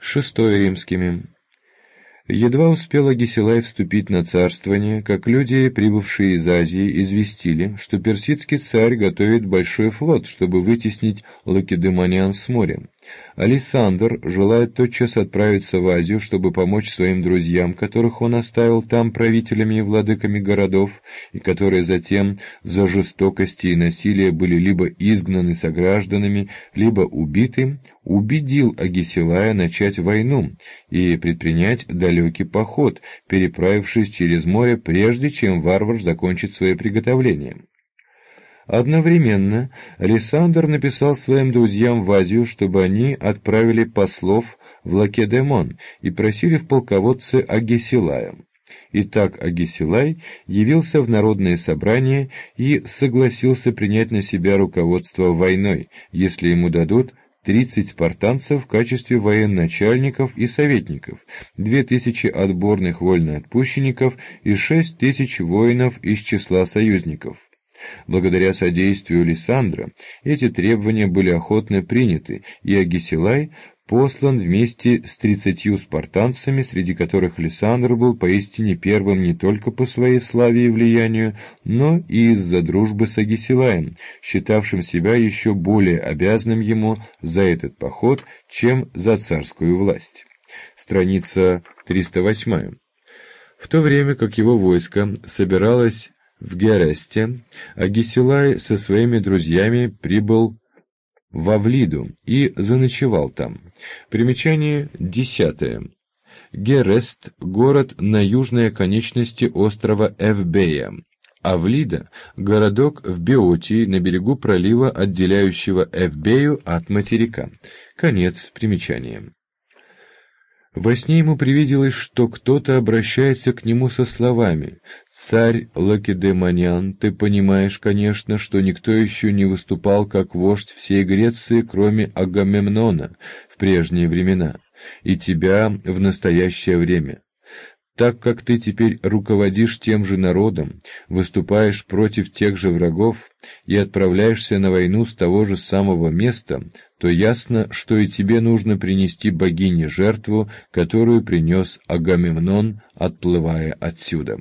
6 римскими. Едва успел Агисилай вступить на царствование, как люди, прибывшие из Азии, известили, что персидский царь готовит большой флот, чтобы вытеснить лакедемонян с моря. Александр желает тотчас отправиться в Азию, чтобы помочь своим друзьям, которых он оставил там правителями и владыками городов, и которые затем за жестокости и насилие были либо изгнаны согражданами, либо убиты, убедил Агисилая начать войну и предпринять далекий поход, переправившись через море, прежде чем варвар закончит свои приготовления. Одновременно Александр написал своим друзьям в Азию, чтобы они отправили послов в Лакедемон и просили в полководце Агисилая. Итак, Агисилай явился в народное собрание и согласился принять на себя руководство войной, если ему дадут 30 спартанцев в качестве военачальников и советников, 2000 отборных вольноотпущенников и 6000 воинов из числа союзников. Благодаря содействию Лисандра эти требования были охотно приняты, и Агисилай послан вместе с 30 спартанцами, среди которых Лисандр был поистине первым не только по своей славе и влиянию, но и из-за дружбы с Агисилаем, считавшим себя еще более обязанным ему за этот поход, чем за царскую власть. Страница 308. В то время как его войско собиралось в Гересте, Агисилай со своими друзьями прибыл в Авлиду и заночевал там. Примечание 10. Герест – город на южной оконечности острова Эвбея. Авлида – городок в Беотии на берегу пролива, отделяющего Эвбею от материка. Конец примечания. Во сне ему привиделось, что кто-то обращается к нему со словами: «Царь Лакедемонян, ты понимаешь, конечно, что никто еще не выступал как вождь всей Греции, кроме Агамемнона в прежние времена, и тебя в настоящее время. Так как ты теперь руководишь тем же народом, выступаешь против тех же врагов и отправляешься на войну с того же самого места, то ясно, что и тебе нужно принести богине жертву, которую принес Агамемнон, отплывая отсюда».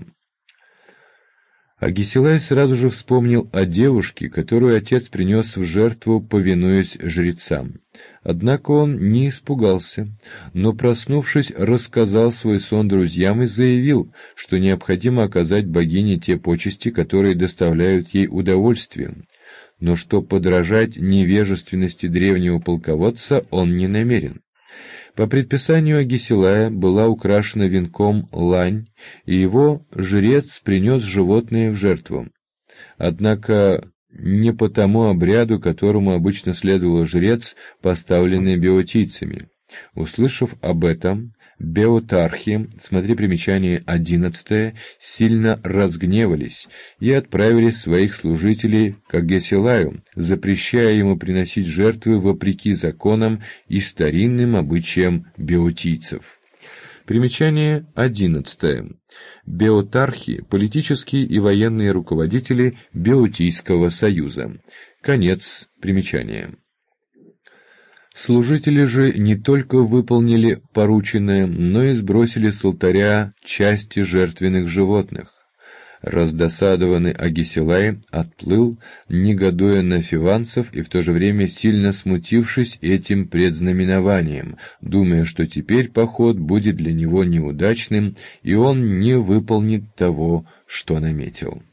Агисилай сразу же вспомнил о девушке, которую отец принес в жертву, повинуясь жрецам. Однако он не испугался, но, проснувшись, рассказал свой сон друзьям и заявил, что необходимо оказать богине те почести, которые доставляют ей удовольствие, но что подражать невежественности древнего полководца он не намерен. По предписанию Агисилая была украшена венком лань, и его жрец принес животное в жертву. Однако не по тому обряду, которому обычно следовал жрец, поставленный беотийцами. Услышав об этом, беотархи, смотри примечание 11, сильно разгневались и отправили своих служителей к Агисилаю, запрещая ему приносить жертвы вопреки законам и старинным обычаям беотийцев. Примечание 11. Беотархи – политические и военные руководители Беотийского союза. Конец примечания. Служители же не только выполнили порученное, но и сбросили с алтаря части жертвенных животных. Раздосадованный Агисилай отплыл, негодуя на фиванцев и в то же время сильно смутившись этим предзнаменованием, думая, что теперь поход будет для него неудачным, и он не выполнит того, что наметил.